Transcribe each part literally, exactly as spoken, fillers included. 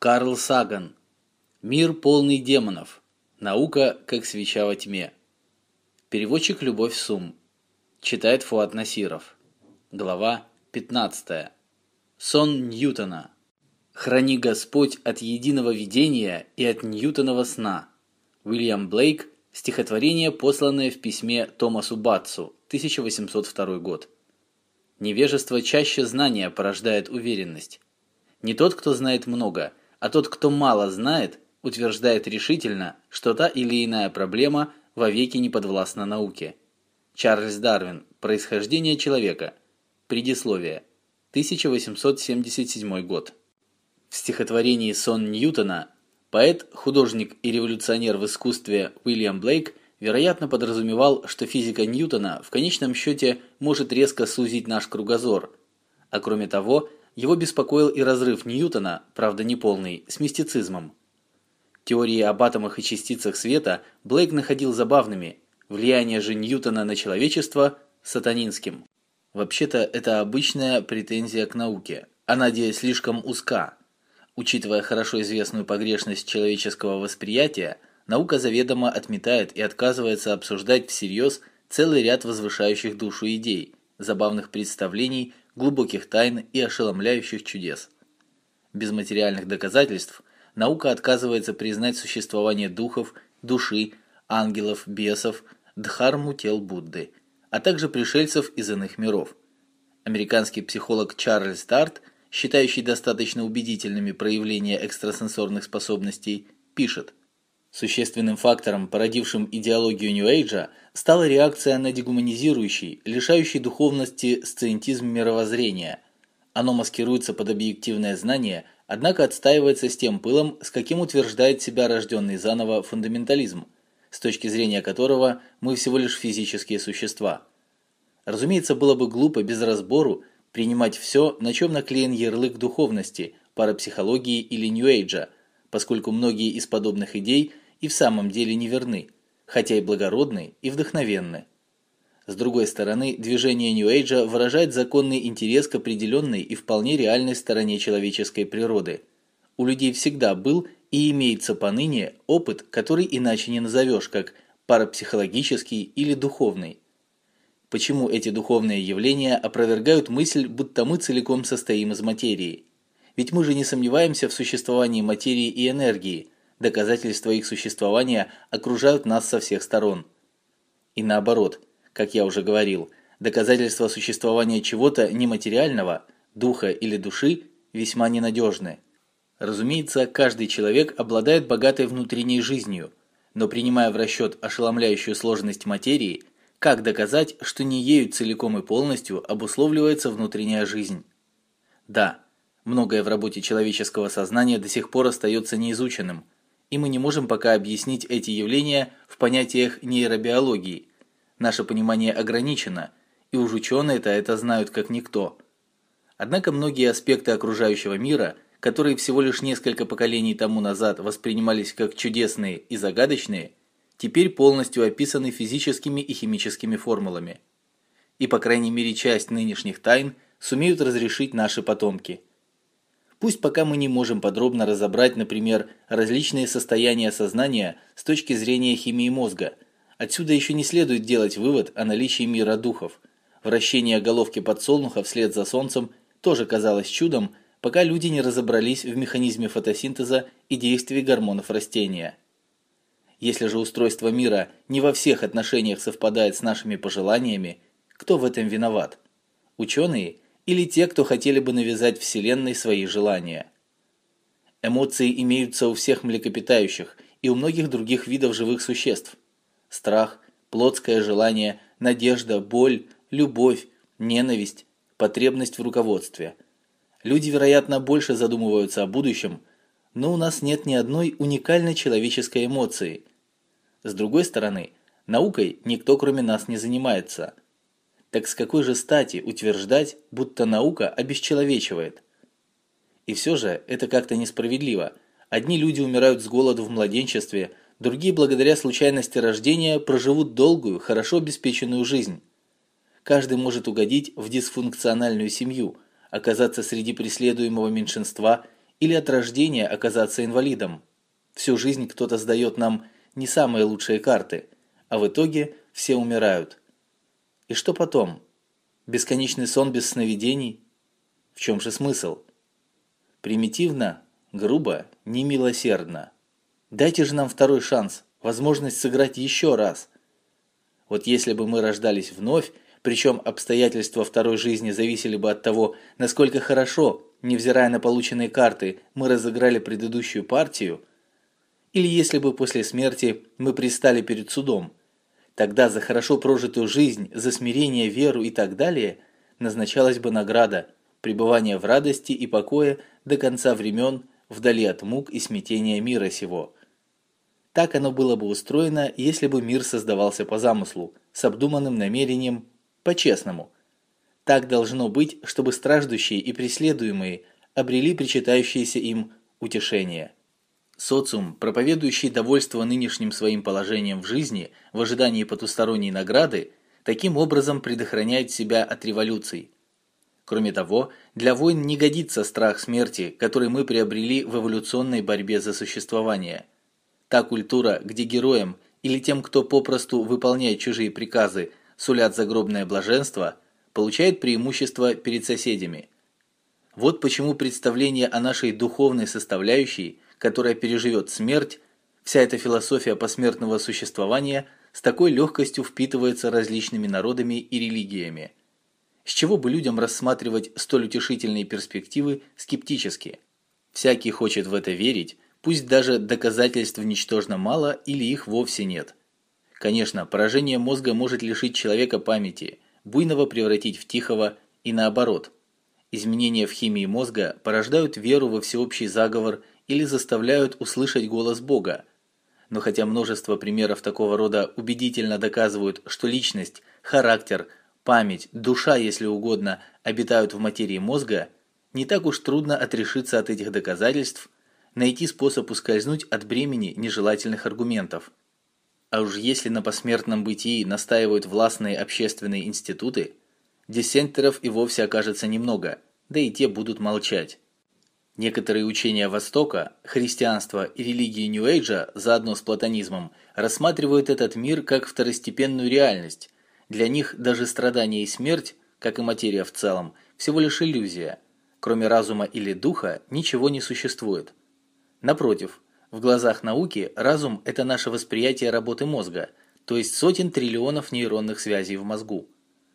Карл Саган. Мир полный демонов. Наука как свеча во тьме. Переводчик Любовь Сум. Читает Фуат Насиров. Глава пятнадцатая. Сон Ньютона. Храни Господь от единого видения и от Ньютонова сна. Уильям Блейк. Стихотворение, посланное в письме Томасу Батсу, тысяча восемьсот второй год. Невежество чаще знания порождает уверенность. Не тот, кто знает много, а тот, кто мало знает, утверждает решительно, что та или иная проблема вовеки не подвластна науке. Чарльз Дарвин. Происхождение человека. Предисловие. тысяча восемьсот семьдесят седьмой год. В стихотворении «Сон Ньютона» поэт, художник и революционер в искусстве Уильям Блейк, вероятно, подразумевал, что физика Ньютона в конечном счете может резко сузить наш кругозор. А кроме того, его беспокоил и разрыв Ньютона, правда неполный, с мистицизмом. Теории об атомах и частицах света Блейк находил забавными, влияние же Ньютона на человечество – сатанинским. Вообще-то это обычная претензия к науке. Она де слишком узка. Учитывая хорошо известную погрешность человеческого восприятия, наука заведомо отметает и отказывается обсуждать всерьез целый ряд возвышающих душу идей, забавных представлений, глубоких тайн и ошеломляющих чудес. Без материальных доказательств наука отказывается признать существование духов, души, ангелов, бесов, дхарму тел Будды, а также пришельцев из иных миров. Американский психолог Чарльз Дарт, считающий достаточно убедительными проявления экстрасенсорных способностей, пишет: существенным фактором, породившим идеологию Нью-Эйджа, стала реакция на дегуманизирующий, лишающий духовности сциентизм мировоззрения. Оно маскируется под объективное знание, однако отстаивается с тем пылом, с каким утверждает себя рожденный заново фундаментализм, с точки зрения которого мы всего лишь физические существа. Разумеется, было бы глупо без разбору принимать все, на чем наклеен ярлык духовности, парапсихологии или Нью-Эйджа, поскольку многие из подобных идей и в самом деле неверны, хотя и благородны и вдохновенны. С другой стороны, движение Нью-Эйджа выражает законный интерес к определенной и вполне реальной стороне человеческой природы. У людей всегда был и имеется поныне опыт, который иначе не назовешь, как парапсихологический или духовный. Почему эти духовные явления опровергают мысль, будто мы целиком состоим из материи? Ведь мы же не сомневаемся в существовании материи и энергии, доказательства их существования окружают нас со всех сторон. И наоборот, как я уже говорил, доказательства существования чего-то нематериального, духа или души, весьма ненадежны. Разумеется, каждый человек обладает богатой внутренней жизнью, но принимая в расчет ошеломляющую сложность материи, как доказать, что не ею целиком и полностью обусловливается внутренняя жизнь? Да, многое в работе человеческого сознания до сих пор остается неизученным, и мы не можем пока объяснить эти явления в понятиях нейробиологии. Наше понимание ограничено, и уж ученые-то это знают как никто. Однако многие аспекты окружающего мира, которые всего лишь несколько поколений тому назад воспринимались как чудесные и загадочные, теперь полностью описаны физическими и химическими формулами. И по крайней мере часть нынешних тайн сумеют разрешить наши потомки. Пусть пока мы не можем подробно разобрать, например, различные состояния сознания с точки зрения химии мозга, отсюда еще не следует делать вывод о наличии мира духов. Вращение головки подсолнуха вслед за солнцем тоже казалось чудом, пока люди не разобрались в механизме фотосинтеза и действии гормонов растения. Если же устройство мира не во всех отношениях совпадает с нашими пожеланиями, кто в этом виноват? Ученые или те, кто хотели бы навязать Вселенной свои желания? Эмоции имеются у всех млекопитающих и у многих других видов живых существ. Страх, плотское желание, надежда, боль, любовь, ненависть, потребность в руководстве. Люди, вероятно, больше задумываются о будущем, но у нас нет ни одной уникальной человеческой эмоции. С другой стороны, наукой никто кроме нас не занимается. Так с какой же стати утверждать, будто наука обесчеловечивает? И все же это как-то несправедливо. Одни люди умирают с голоду в младенчестве, другие благодаря случайности рождения проживут долгую, хорошо обеспеченную жизнь. Каждый может угодить в дисфункциональную семью, оказаться среди преследуемого меньшинства или от рождения оказаться инвалидом. Всю жизнь кто-то сдает нам не самые лучшие карты, а в итоге все умирают. И что потом? Бесконечный сон без сновидений? В чем же смысл? Примитивно, грубо, немилосердно. Дайте же нам второй шанс, возможность сыграть еще раз. Вот если бы мы рождались вновь, причем обстоятельства второй жизни зависели бы от того, насколько хорошо, невзирая на полученные карты, мы разыграли предыдущую партию, или если бы после смерти мы предстали перед судом, тогда за хорошо прожитую жизнь, за смирение, веру и так далее назначалась бы награда, пребывание в радости и покое до конца времен, вдали от мук и смятения мира сего. Так оно было бы устроено, если бы мир создавался по замыслу, с обдуманным намерением, по-честному. Так должно быть, чтобы страждущие и преследуемые обрели причитающееся им утешение. Социум, проповедующий довольство нынешним своим положением в жизни в ожидании потусторонней награды, таким образом предохраняет себя от революций. Кроме того, для войн не годится страх смерти, который мы приобрели в эволюционной борьбе за существование. Та культура, где героям или тем, кто попросту выполняет чужие приказы, сулят загробное блаженство, получает преимущество перед соседями. Вот почему представление о нашей духовной составляющей, которая переживет смерть, вся эта философия посмертного существования с такой легкостью впитывается различными народами и религиями. С чего бы людям рассматривать столь утешительные перспективы скептически? Всякий хочет в это верить, пусть даже доказательств ничтожно мало или их вовсе нет. Конечно, поражение мозга может лишить человека памяти, буйного превратить в тихого и наоборот. Изменения в химии мозга порождают веру во всеобщий заговор или заставляют услышать голос Бога. Но хотя множество примеров такого рода убедительно доказывают, что личность, характер, память, душа, если угодно, обитают в материи мозга, не так уж трудно отрешиться от этих доказательств, найти способ ускользнуть от бремени нежелательных аргументов. А уж если на посмертном бытии настаивают властные общественные институты, диссентеров и вовсе окажется немного, да и те будут молчать. Некоторые учения Востока, христианства и религии Нью-Эйджа, заодно с платонизмом, рассматривают этот мир как второстепенную реальность. Для них даже страдание и смерть, как и материя в целом, всего лишь иллюзия. Кроме разума или духа ничего не существует. Напротив, в глазах науки разум – это наше восприятие работы мозга, то есть сотен триллионов нейронных связей в мозгу.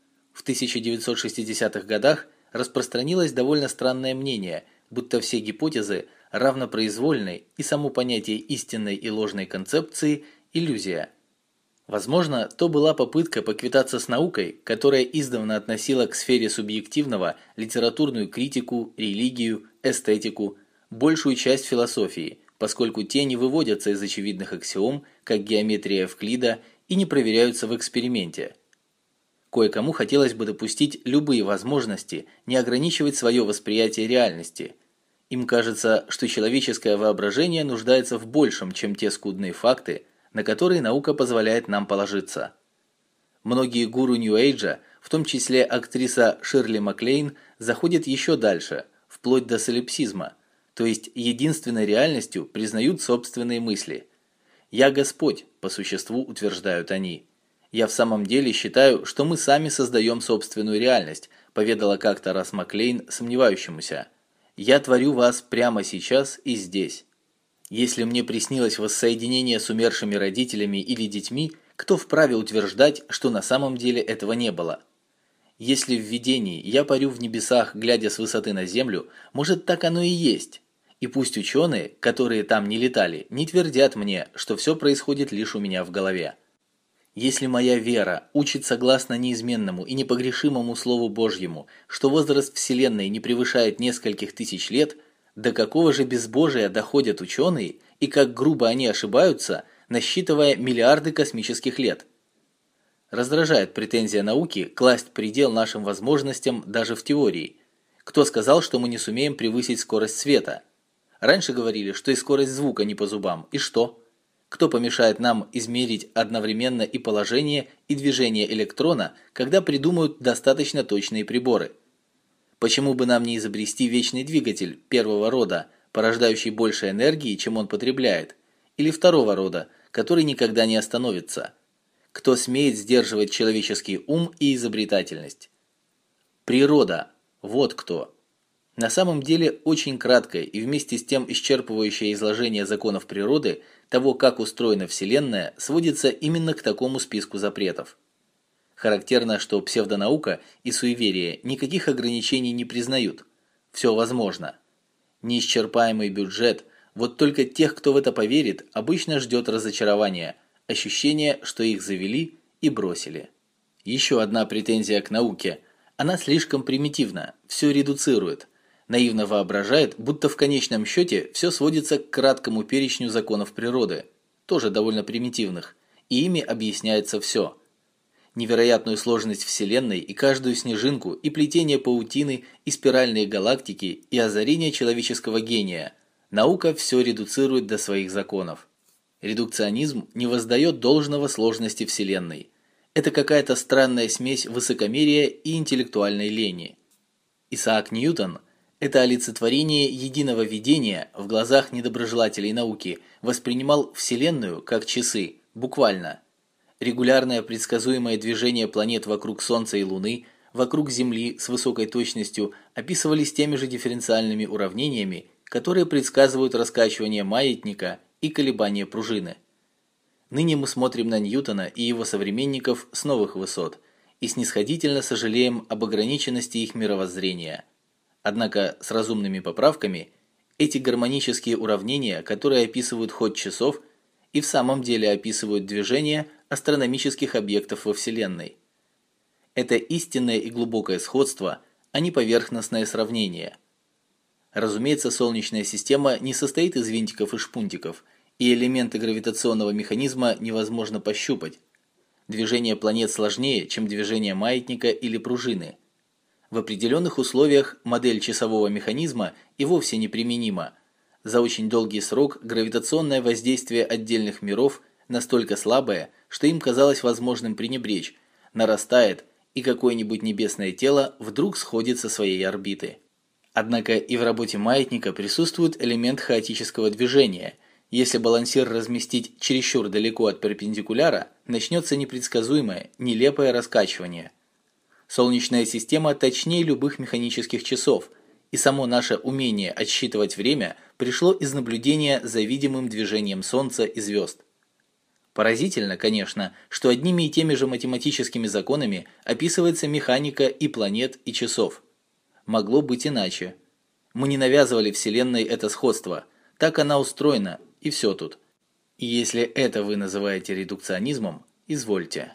В тысяча девятьсот шестидесятых годах распространилось довольно странное мнение, будто все гипотезы равнопроизвольны и само понятие истинной и ложной концепции – иллюзия. Возможно, то была попытка поквитаться с наукой, которая издавна относила к сфере субъективного литературную критику, религию, эстетику, большую часть философии, поскольку те не выводятся из очевидных аксиом, как геометрия Эвклида, и не проверяются в эксперименте. Кое-кому хотелось бы допустить любые возможности не ограничивать свое восприятие реальности. Им кажется, что человеческое воображение нуждается в большем, чем те скудные факты, на которые наука позволяет нам положиться. Многие гуру Нью-Эйджа, в том числе актриса Ширли Маклейн, заходят еще дальше, вплоть до солипсизма, то есть единственной реальностью признают собственные мысли. «Я Господь», по существу утверждают они. «Я в самом деле считаю, что мы сами создаем собственную реальность», поведала как-то раз Маклейн сомневающемуся. «Я творю вас прямо сейчас и здесь. Если мне приснилось воссоединение с умершими родителями или детьми, кто вправе утверждать, что на самом деле этого не было? Если в видении я парю в небесах, глядя с высоты на землю, может, так оно и есть. И пусть ученые, которые там не летали, не твердят мне, что все происходит лишь у меня в голове. Если моя вера учит согласно неизменному и непогрешимому Слову Божьему, что возраст Вселенной не превышает нескольких тысяч лет, до какого же безбожия доходят ученые и как грубо они ошибаются, насчитывая миллиарды космических лет? Раздражает претензия науки класть предел нашим возможностям даже в теории. Кто сказал, что мы не сумеем превысить скорость света? Раньше говорили, что и скорость звука не по зубам. И что? Кто помешает нам измерить одновременно и положение, и движение электрона, когда придумают достаточно точные приборы? Почему бы нам не изобрести вечный двигатель первого рода, порождающий больше энергии, чем он потребляет, или второго рода, который никогда не остановится? Кто смеет сдерживать человеческий ум и изобретательность? Природа. Вот кто. На самом деле очень краткое и вместе с тем исчерпывающее изложение законов природы, того, как устроена Вселенная, сводится именно к такому списку запретов. Характерно, что псевдонаука и суеверие никаких ограничений не признают. Все возможно. Неисчерпаемый бюджет, вот только тех, кто в это поверит, обычно ждет разочарования, ощущение, что их завели и бросили. Еще одна претензия к науке. Она слишком примитивна, все редуцирует. Наивно воображает, будто в конечном счете все сводится к краткому перечню законов природы, тоже довольно примитивных, и ими объясняется все. Невероятную сложность Вселенной и каждую снежинку, и плетение паутины, и спиральные галактики, и озарение человеческого гения. Наука все редуцирует до своих законов. Редукционизм не воздает должного сложности Вселенной. Это какая-то странная смесь высокомерия и интеллектуальной лени. Исаак Ньютон – это олицетворение единого видения в глазах недоброжелателей науки, воспринимал Вселенную как часы, буквально. Регулярное предсказуемое движение планет вокруг Солнца и Луны, вокруг Земли с высокой точностью описывались теми же дифференциальными уравнениями, которые предсказывают раскачивание маятника и колебания пружины. Ныне мы смотрим на Ньютона и его современников с новых высот и снисходительно сожалеем об ограниченности их мировоззрения. Однако с разумными поправками эти гармонические уравнения, которые описывают ход часов, и в самом деле описывают движение астрономических объектов во Вселенной. Это истинное и глубокое сходство, а не поверхностное сравнение. Разумеется, Солнечная система не состоит из винтиков и шпунтиков, и элементы гравитационного механизма невозможно пощупать. Движение планет сложнее, чем движение маятника или пружины. В определенных условиях модель часового механизма и вовсе неприменима. За очень долгий срок гравитационное воздействие отдельных миров настолько слабое, что им казалось возможным пренебречь, нарастает, и какое-нибудь небесное тело вдруг сходит со своей орбиты. Однако и в работе маятника присутствует элемент хаотического движения. Если балансир разместить чересчур далеко от перпендикуляра, начнется непредсказуемое, нелепое раскачивание. Солнечная система точнее любых механических часов, и само наше умение отсчитывать время пришло из наблюдения за видимым движением Солнца и звезд. Поразительно, конечно, что одними и теми же математическими законами описывается механика и планет, и часов. Могло быть иначе. Мы не навязывали Вселенной это сходство, так она устроена, и все тут. И если это вы называете редукционизмом, извольте.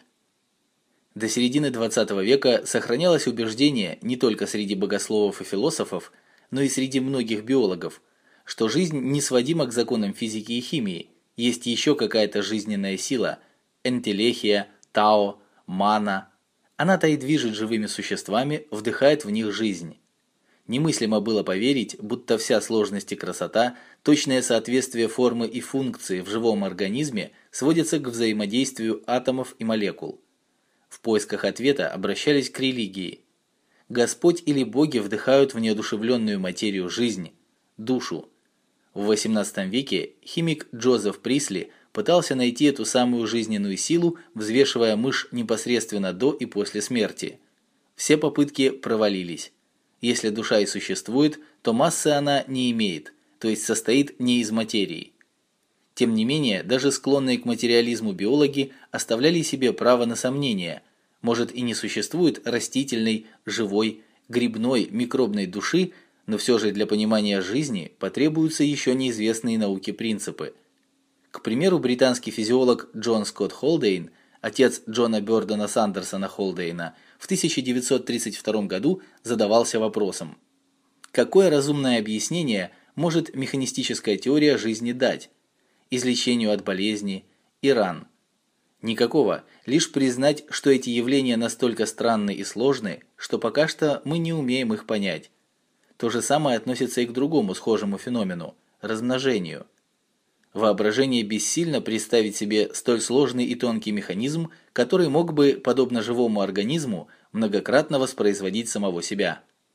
До середины двадцатого века сохранялось убеждение не только среди богословов и философов, но и среди многих биологов, что жизнь не сводима к законам физики и химии, есть еще какая-то жизненная сила, энтелехия, тао, мана. Она-то и движет живыми существами, вдыхает в них жизнь. Немыслимо было поверить, будто вся сложность и красота, точное соответствие формы и функции в живом организме сводится к взаимодействию атомов и молекул. В поисках ответа обращались к религии. Господь или боги вдыхают в неодушевленную материю жизнь, душу. В восемнадцатом веке химик Джозеф Присли пытался найти эту самую жизненную силу, взвешивая мышь непосредственно до и после смерти. Все попытки провалились. Если душа и существует, то массы она не имеет, то есть состоит не из материи. Тем не менее, даже склонные к материализму биологи оставляли себе право на сомнения. Может, и не существует растительной, живой, грибной, микробной души, но все же для понимания жизни потребуются еще неизвестные науке принципы. К примеру, британский физиолог Джон Скотт Холдейн, отец Джона Бёрдена Сандерсона Холдейна, в тысяча девятьсот тридцать втором году задавался вопросом: какое разумное объяснение может механистическая теория жизни дать излечению от болезни и ран? Никакого, лишь признать, что эти явления настолько странны и сложны, что пока что мы не умеем их понять. То же самое относится и к другому схожему феномену – размножению. Воображение бессильно представить себе столь сложный и тонкий механизм, который мог бы, подобно живому организму, многократно воспроизводить самого себя.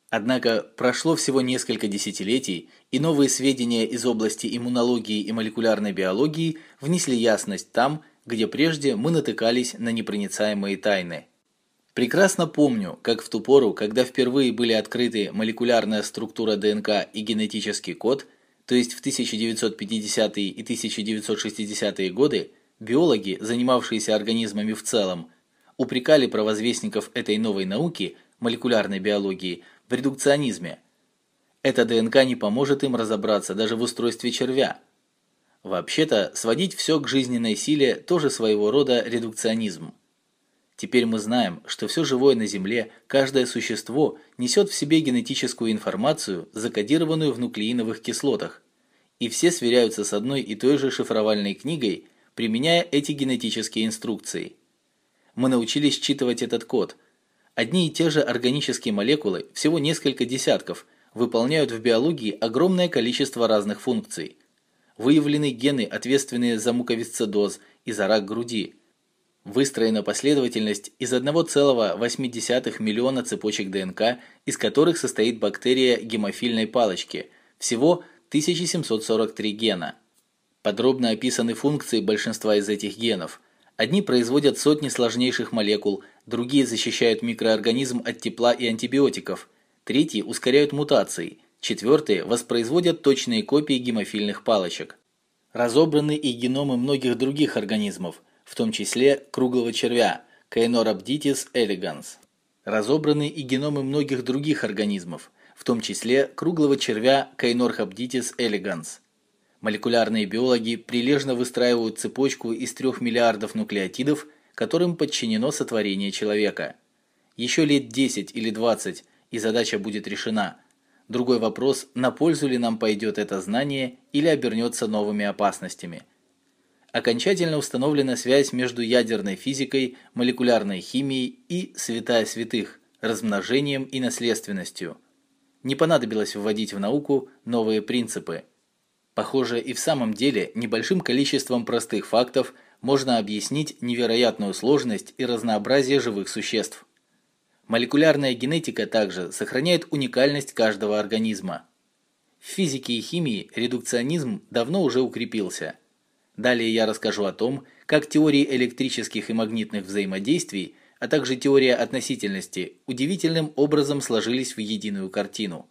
Однако прошло всего несколько десятилетий, и новые сведения из области иммунологии и молекулярной биологии внесли ясность там, где прежде мы натыкались на непроницаемые тайны. Прекрасно помню, как в ту пору, когда впервые были открыты молекулярная структура ДНК и генетический код, то есть в тысяча девятьсот пятидесятые и тысяча девятьсот шестидесятые годы, биологи, занимавшиеся организмами в целом, упрекали провозвестников этой новой науки, молекулярной биологии, в редукционизме. Эта ДНК не поможет им разобраться даже в устройстве червя. Вообще-то, сводить все к жизненной силе тоже своего рода редукционизм. Теперь мы знаем, что все живое на Земле, каждое существо несет в себе генетическую информацию, закодированную в нуклеиновых кислотах, и все сверяются с одной и той же шифровальной книгой, применяя эти генетические инструкции. Мы научились считывать этот код. Одни и те же органические молекулы, всего несколько десятков, выполняют в биологии огромное количество разных функций. Выявлены гены, ответственные за муковисцидоз и за рак груди. Выстроена последовательность из одного целого восьми десятых миллиона цепочек ДНК, из которых состоит бактерия гемофильной палочки, всего тысяча семьсот сорок три гена. Подробно описаны функции большинства из этих генов. Одни производят сотни сложнейших молекул, другие защищают микроорганизм от тепла и антибиотиков, третьи ускоряют мутации, четвертые воспроизводят точные копии гемофильных палочек. Разобраны и геномы многих других организмов, в том числе круглого червя Caenorhabditis elegans. Разобраны и геномы многих других организмов, в том числе круглого червя Caenorhabditis elegans. Молекулярные биологи прилежно выстраивают цепочку из трех миллиардов нуклеотидов, которым подчинено сотворение человека. Еще лет десять или двадцать, и задача будет решена. Другой вопрос, на пользу ли нам пойдет это знание или обернется новыми опасностями. Окончательно установлена связь между ядерной физикой, молекулярной химией и, святая святых, размножением и наследственностью. Не понадобилось вводить в науку новые принципы. Похоже, и в самом деле небольшим количеством простых фактов можно объяснить невероятную сложность и разнообразие живых существ. Молекулярная генетика также сохраняет уникальность каждого организма. В физике и химии редукционизм давно уже укрепился. Далее я расскажу о том, как теории электрических и магнитных взаимодействий, а также теория относительности удивительным образом сложились в единую картину.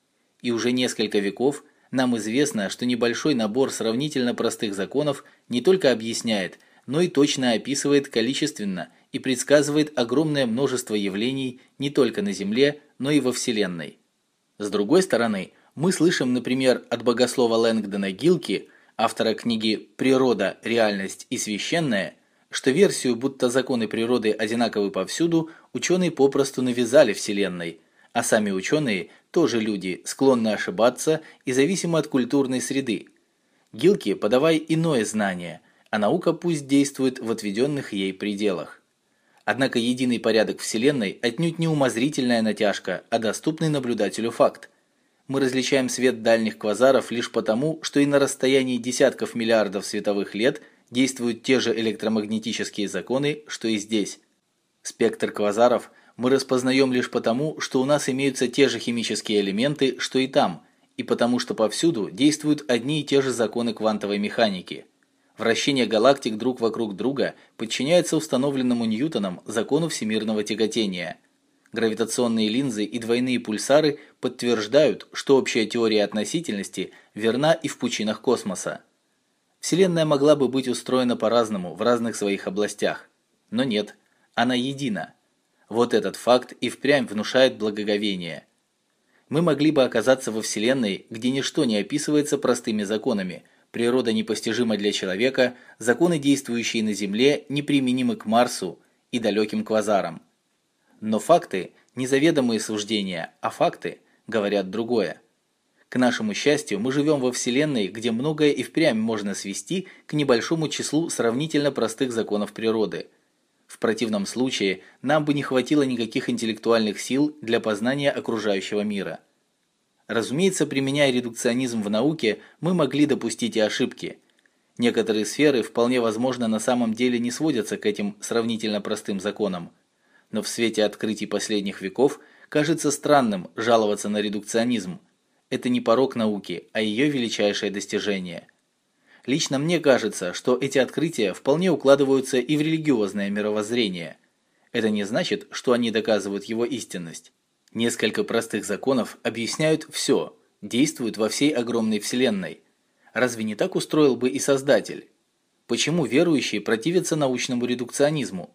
И уже несколько веков нам известно, что небольшой набор сравнительно простых законов не только объясняет, но и точно описывает количественно и предсказывает огромное множество явлений не только на Земле, но и во Вселенной. С другой стороны, мы слышим, например, от богослова Лэнгдона Гилки, автора книги «Природа, реальность и священное», что версию, будто законы природы одинаковы повсюду, ученые попросту навязали Вселенной, а сами ученые, тоже люди, склонны ошибаться и зависимы от культурной среды. Гилки подавай иное знание, а наука пусть действует в отведенных ей пределах. Однако единый порядок Вселенной отнюдь не умозрительная натяжка, а доступный наблюдателю факт. Мы различаем свет дальних квазаров лишь потому, что и на расстоянии десятков миллиардов световых лет действуют те же электромагнетические законы, что и здесь. Спектр квазаров мы распознаем лишь потому, что у нас имеются те же химические элементы, что и там, и потому что повсюду действуют одни и те же законы квантовой механики. Вращение галактик друг вокруг друга подчиняется установленному Ньютоном закону всемирного тяготения. Гравитационные линзы и двойные пульсары подтверждают, что общая теория относительности верна и в пучинах космоса. Вселенная могла бы быть устроена по-разному в разных своих областях, но нет, она едина. Вот этот факт и впрямь внушает благоговение. Мы могли бы оказаться во Вселенной, где ничто не описывается простыми законами, природа непостижима для человека, законы, действующие на Земле, неприменимы к Марсу и далеким квазарам. Но факты – не заведомые суждения, а факты говорят другое. К нашему счастью, мы живем во Вселенной, где многое и впрямь можно свести к небольшому числу сравнительно простых законов природы. В противном случае нам бы не хватило никаких интеллектуальных сил для познания окружающего мира. Разумеется, применяя редукционизм в науке, мы могли допустить и ошибки. Некоторые сферы вполне возможно на самом деле не сводятся к этим сравнительно простым законам. Но в свете открытий последних веков, кажется странным жаловаться на редукционизм. Это не порок науки, а ее величайшее достижение. Лично мне кажется, что эти открытия вполне укладываются и в религиозное мировоззрение. Это не значит, что они доказывают его истинность. Несколько простых законов объясняют все, действуют во всей огромной вселенной. Разве не так устроил бы и Создатель? Почему верующие противятся научному редукционизму?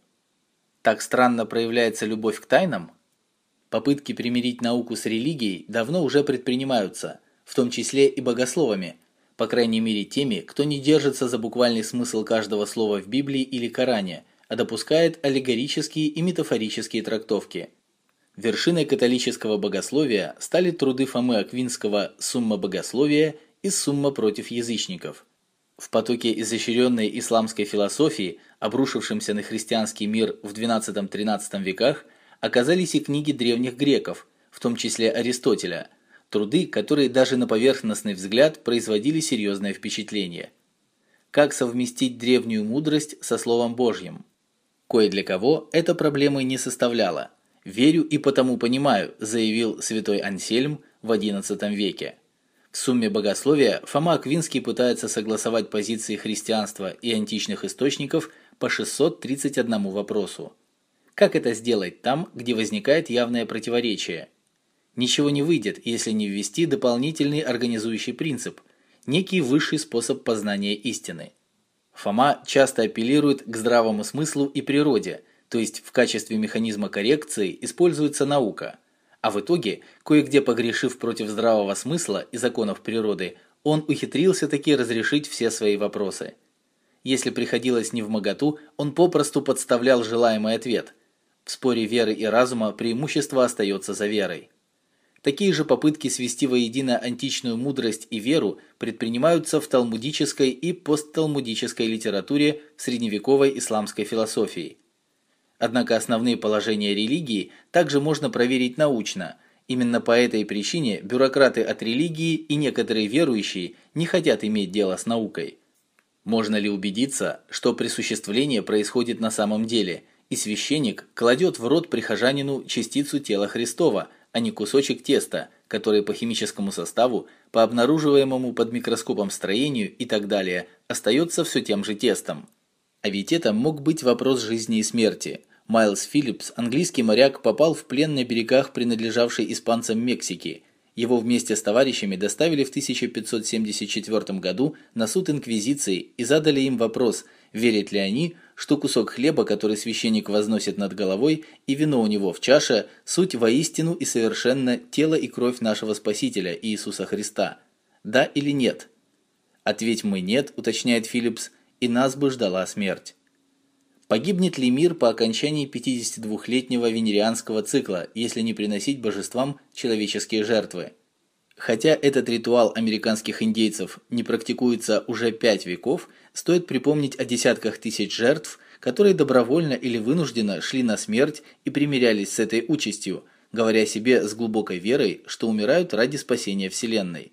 Так странно проявляется любовь к тайнам? Попытки примирить науку с религией давно уже предпринимаются, в том числе и богословами, по крайней мере теми, кто не держится за буквальный смысл каждого слова в Библии или Коране, а допускает аллегорические и метафорические трактовки. Вершиной католического богословия стали труды Фомы Аквинского «Сумма богословия» и «Сумма против язычников». В потоке изощренной исламской философии, обрушившемся на христианский мир в двенадцатом-тринадцатом веках, оказались и книги древних греков, в том числе Аристотеля, труды, которые даже на поверхностный взгляд производили серьезное впечатление. Как совместить древнюю мудрость со Словом Божьим? Кое для кого эта проблема не составляла. «Верю и потому понимаю», заявил святой Ансельм в одиннадцатом веке. В «Сумме богословия» Фома Аквинский пытается согласовать позиции христианства и античных источников по шестьсот тридцать одному вопросу. Как это сделать там, где возникает явное противоречие? Ничего не выйдет, если не ввести дополнительный организующий принцип, некий высший способ познания истины. Фома часто апеллирует к здравому смыслу и природе, то есть в качестве механизма коррекции используется наука. А в итоге, кое-где погрешив против здравого смысла и законов природы, он ухитрился таки разрешить все свои вопросы. Если приходилось невмоготу, он попросту подставлял желаемый ответ. В споре веры и разума преимущество остается за верой. Такие же попытки свести воедино античную мудрость и веру предпринимаются в талмудической и постталмудической литературе в средневековой исламской философии. Однако основные положения религии также можно проверить научно. Именно по этой причине бюрократы от религии и некоторые верующие не хотят иметь дело с наукой. Можно ли убедиться, что присуществление происходит на самом деле, и священник кладет в рот прихожанину частицу тела Христова, а не кусочек теста, который по химическому составу, по обнаруживаемому под микроскопом строению и так далее, остается все тем же тестом? А ведь это мог быть вопрос жизни и смерти. Майлз Филлипс, английский моряк, попал в плен на берегах, принадлежавшей испанцам Мексики. Его вместе с товарищами доставили в тысяча пятьсот семьдесят четвёртом году на суд инквизиции и задали им вопрос, верят ли они, что кусок хлеба, который священник возносит над головой, и вино у него в чаше, суть воистину и совершенно тело и кровь нашего Спасителя Иисуса Христа. Да или нет? Ответь мы нет, уточняет Филлипс, и нас бы ждала смерть. Погибнет ли мир по окончании пятидесятидвухлетнего венерианского цикла, если не приносить божествам человеческие жертвы? Хотя этот ритуал американских индейцев не практикуется уже пять веков, стоит припомнить о десятках тысяч жертв, которые добровольно или вынужденно шли на смерть и примирялись с этой участью, говоря себе с глубокой верой, что умирают ради спасения Вселенной.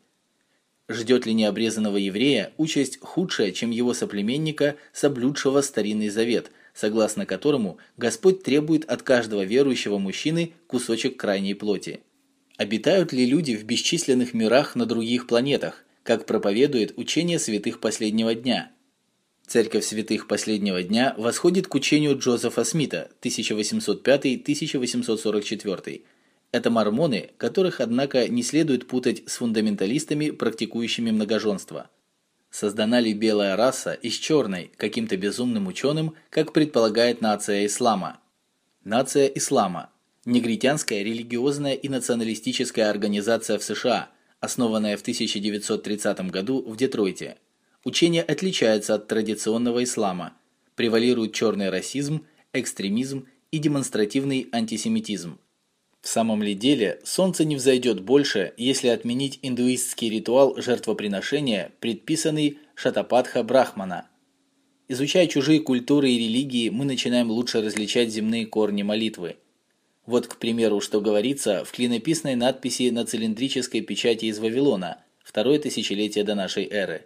Ждет ли необрезанного еврея участь худшая, чем его соплеменника, соблюдшего старинный завет, согласно которому Господь требует от каждого верующего мужчины кусочек крайней плоти? Обитают ли люди в бесчисленных мирах на других планетах, как проповедует учение святых последнего дня? Церковь святых последнего дня восходит к учению Джозефа Смита тысяча восемьсот пятый — тысяча восемьсот сорок четвёртый. Это мормоны, которых, однако, не следует путать с фундаменталистами, практикующими многоженство. Создана ли белая раса из черной каким-то безумным ученым, как предполагает нация ислама? Нация ислама – негритянская религиозная и националистическая организация в США, основанная в тысяча девятьсот тридцатом году в Детройте. Учение отличается от традиционного ислама, превалирует черный расизм, экстремизм и демонстративный антисемитизм. В самом ли деле, солнце не взойдет больше, если отменить индуистский ритуал жертвоприношения, предписанный Шатапатха Брахмана. Изучая чужие культуры и религии, мы начинаем лучше различать земные корни молитвы. Вот, к примеру, что говорится в клинописной надписи на цилиндрической печати из Вавилона, второе тысячелетие до нашей эры.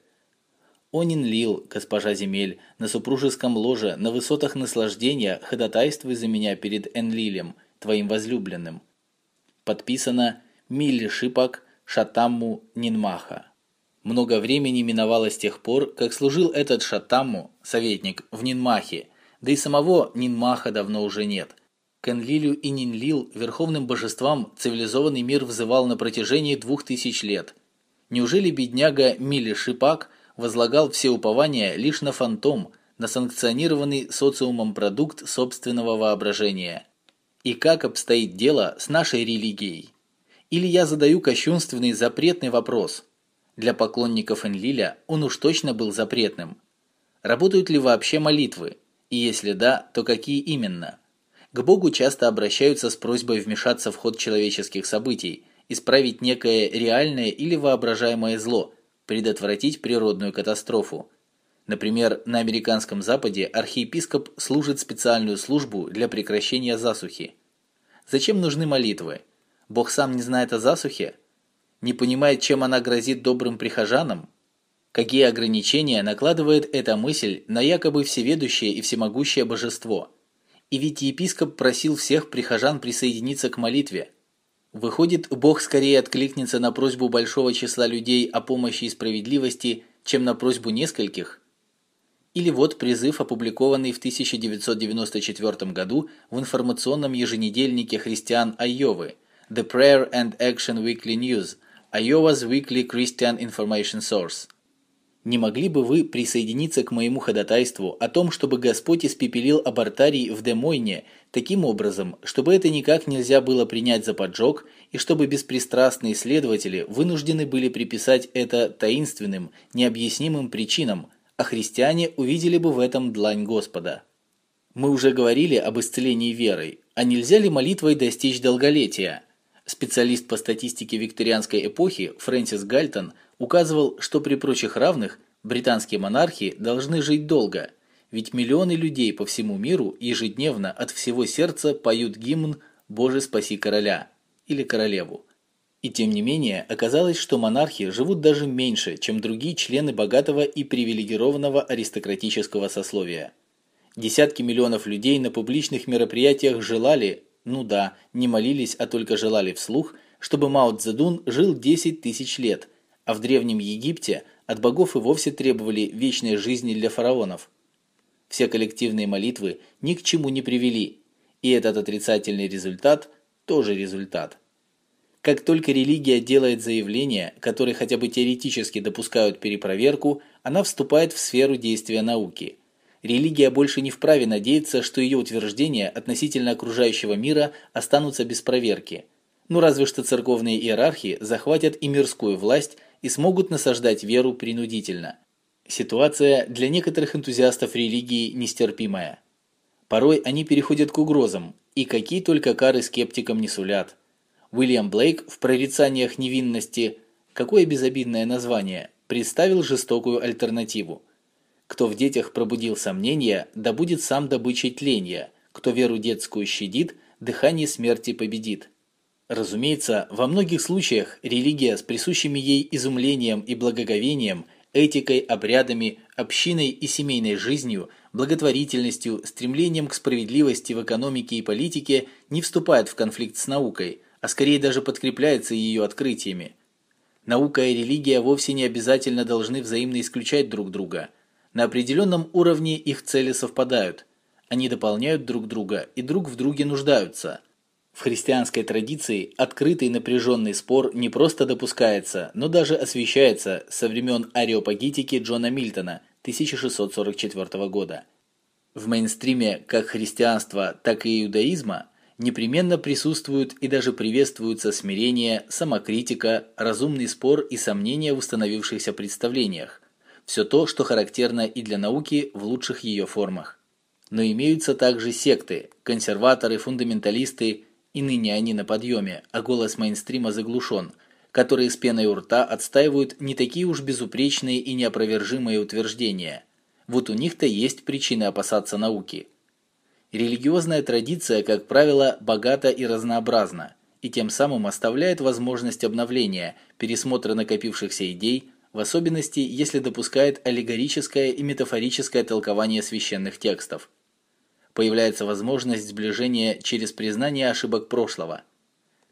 «Онин лил, госпожа земель, на супружеском ложе, на высотах наслаждения ходатайствуй за меня перед Энлилем, твоим возлюбленным». Подписано Милли Шипак Шатамму Нинмаха. Много времени миновало с тех пор, как служил этот Шатамму, советник, в Нинмахе, да и самого Нинмаха давно уже нет. К Энлилю и Нинлил, верховным божествам, цивилизованный мир взывал на протяжении двух тысяч лет. Неужели бедняга Милли Шипак возлагал все упования лишь на фантом, на санкционированный социумом продукт собственного воображения? И как обстоит дело с нашей религией? Или я задаю кощунственный запретный вопрос? Для поклонников Энлиля он уж точно был запретным. Работают ли вообще молитвы? И если да, то какие именно? К Богу часто обращаются с просьбой вмешаться в ход человеческих событий, исправить некое реальное или воображаемое зло, предотвратить природную катастрофу. Например, на американском Западе архиепископ служит специальную службу для прекращения засухи. Зачем нужны молитвы? Бог сам не знает о засухе? Не понимает, чем она грозит добрым прихожанам? Какие ограничения накладывает эта мысль на якобы всеведущее и всемогущее божество? И ведь епископ просил всех прихожан присоединиться к молитве. Выходит, Бог скорее откликнется на просьбу большого числа людей о помощи и справедливости, чем на просьбу нескольких? Или вот призыв, опубликованный в тысяча девятьсот девяносто четвёртом году в информационном еженедельнике христиан Айовы The Prayer and Action Weekly News, Iowa's Weekly Christian Information Source. Не могли бы вы присоединиться к моему ходатайству о том, чтобы Господь испепелил абортарий в Де-Мойне таким образом, чтобы это никак нельзя было принять за поджог, и чтобы беспристрастные следователи вынуждены были приписать это таинственным, необъяснимым причинам, а христиане увидели бы в этом длань Господа? Мы уже говорили об исцелении верой, а нельзя ли молитвой достичь долголетия? Специалист по статистике викторианской эпохи Фрэнсис Гальтон указывал, что при прочих равных британские монархи должны жить долго, ведь миллионы людей по всему миру ежедневно от всего сердца поют гимн «Боже, спаси короля» или королеву. И тем не менее, оказалось, что монархи живут даже меньше, чем другие члены богатого и привилегированного аристократического сословия. Десятки миллионов людей на публичных мероприятиях желали, ну да, не молились, а только желали вслух, чтобы Мао Цзэдун жил десять тысяч лет, а в Древнем Египте от богов и вовсе требовали вечной жизни для фараонов. Все коллективные молитвы ни к чему не привели, и этот отрицательный результат тоже результат. Как только религия делает заявления, которые хотя бы теоретически допускают перепроверку, она вступает в сферу действия науки. Религия больше не вправе надеяться, что ее утверждения относительно окружающего мира останутся без проверки. Ну разве что церковные иерархи захватят и мирскую власть и смогут насаждать веру принудительно. Ситуация для некоторых энтузиастов религии нестерпимая. Порой они переходят к угрозам, и какие только кары скептикам не сулят. Уильям Блейк в «Прорицаниях невинности», какое безобидное название, представил жестокую альтернативу. Кто в детях пробудил сомнения, да будет сам добычей тленья. Кто веру детскую щадит, дыхание смерти победит. Разумеется, во многих случаях религия с присущими ей изумлением и благоговением, этикой, обрядами, общиной и семейной жизнью, благотворительностью, стремлением к справедливости в экономике и политике не вступает в конфликт с наукой, а скорее даже подкрепляется ее открытиями. Наука и религия вовсе не обязательно должны взаимно исключать друг друга. На определенном уровне их цели совпадают. Они дополняют друг друга и друг в друге нуждаются. В христианской традиции открытый напряженный спор не просто допускается, но даже освещается со времен ареопагитики Джона Мильтона тысяча шестьсот сорок четвёртого года. В мейнстриме как христианства, так и иудаизма непременно присутствуют и даже приветствуются смирение, самокритика, разумный спор и сомнения в установившихся представлениях. Все то, что характерно и для науки в лучших ее формах. Но имеются также секты, консерваторы, фундаменталисты, и ныне они на подъеме, а голос мейнстрима заглушен, которые с пеной у рта отстаивают не такие уж безупречные и неопровержимые утверждения. Вот у них-то есть причины опасаться науки. Религиозная традиция, как правило, богата и разнообразна, и тем самым оставляет возможность обновления, пересмотра накопившихся идей, в особенности, если допускает аллегорическое и метафорическое толкование священных текстов. Появляется возможность сближения через признание ошибок прошлого.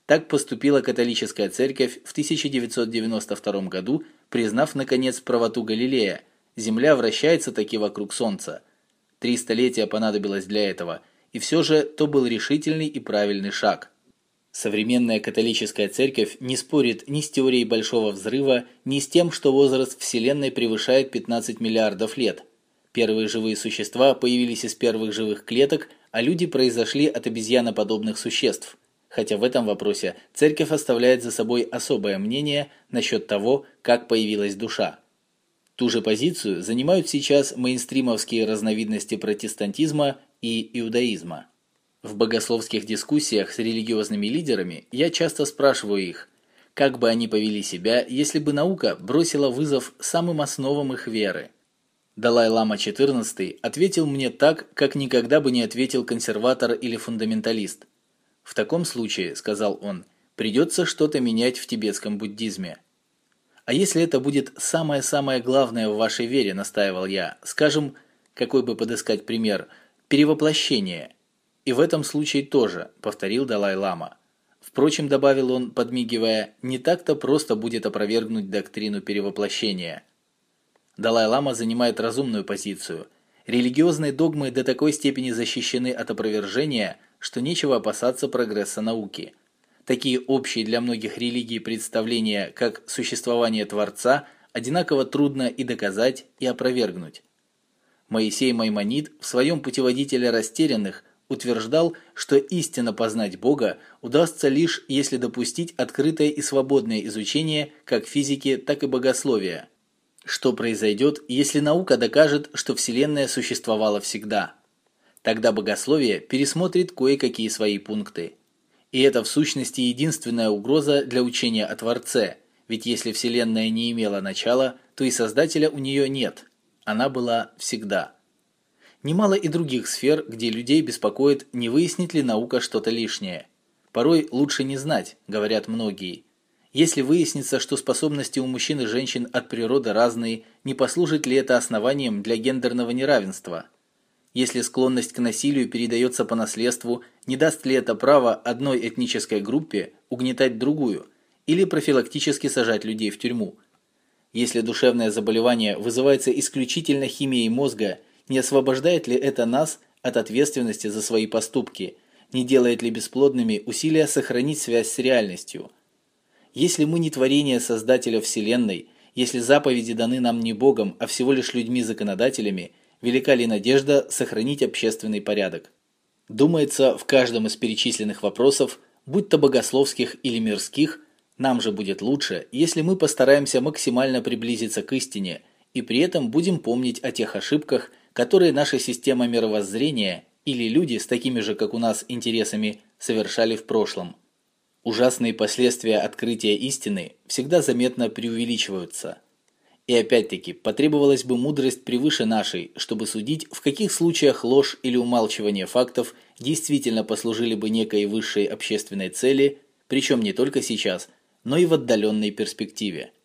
Так поступила католическая церковь в тысяча девятьсот девяносто втором году, признав наконец правоту Галилея. Земля вращается таки вокруг Солнца. Три столетия понадобилось для этого, и все же то был решительный и правильный шаг. Современная католическая церковь не спорит ни с теорией Большого взрыва, ни с тем, что возраст Вселенной превышает пятнадцать миллиардов лет. Первые живые существа появились из первых живых клеток, а люди произошли от обезьяноподобных существ. Хотя в этом вопросе церковь оставляет за собой особое мнение насчет того, как появилась душа. Ту же позицию занимают сейчас мейнстримовские разновидности протестантизма и иудаизма. В богословских дискуссиях с религиозными лидерами я часто спрашиваю их, как бы они повели себя, если бы наука бросила вызов самым основам их веры. Далай-лама четырнадцатый ответил мне так, как никогда бы не ответил консерватор или фундаменталист. «В таком случае, — сказал он, — придется что-то менять в тибетском буддизме». «А если это будет самое-самое главное в вашей вере, — настаивал я, — скажем, какой бы подыскать пример, перевоплощение?» «И в этом случае тоже, — повторил Далай-лама. Впрочем, — добавил он, подмигивая, — не так-то просто будет опровергнуть доктрину перевоплощения». Далай-лама занимает разумную позицию. Религиозные догмы до такой степени защищены от опровержения, что нечего опасаться прогресса науки. Такие общие для многих религий представления, как существование Творца, одинаково трудно и доказать, и опровергнуть. Моисей Маймонид в своем путеводителе растерянных утверждал, что истинно познать Бога удастся лишь, если допустить открытое и свободное изучение как физики, так и богословия. Что произойдет, если наука докажет, что Вселенная существовала всегда? Тогда богословие пересмотрит кое-какие свои пункты. И это в сущности единственная угроза для учения о Творце, ведь если Вселенная не имела начала, то и Создателя у нее нет, она была всегда. Немало и других сфер, где людей беспокоит, не выяснит ли наука что-то лишнее. Порой лучше не знать, говорят многие. Если выяснится, что способности у мужчин и женщин от природы разные, не послужит ли это основанием для гендерного неравенства? Если склонность к насилию передается по наследству, не даст ли это право одной этнической группе угнетать другую или профилактически сажать людей в тюрьму? Если душевное заболевание вызывается исключительно химией мозга, не освобождает ли это нас от ответственности за свои поступки, не делает ли бесплодными усилия сохранить связь с реальностью? Если мы не творение Создателя Вселенной, если заповеди даны нам не Богом, а всего лишь людьми-законодателями, велика ли надежда сохранить общественный порядок? Думается, в каждом из перечисленных вопросов, будь то богословских или мирских, нам же будет лучше, если мы постараемся максимально приблизиться к истине и при этом будем помнить о тех ошибках, которые наша система мировоззрения или люди с такими же, как у нас, интересами совершали в прошлом. Ужасные последствия открытия истины всегда заметно преувеличиваются. И опять-таки, потребовалась бы мудрость превыше нашей, чтобы судить, в каких случаях ложь или умалчивание фактов действительно послужили бы некой высшей общественной цели, причем не только сейчас, но и в отдаленной перспективе.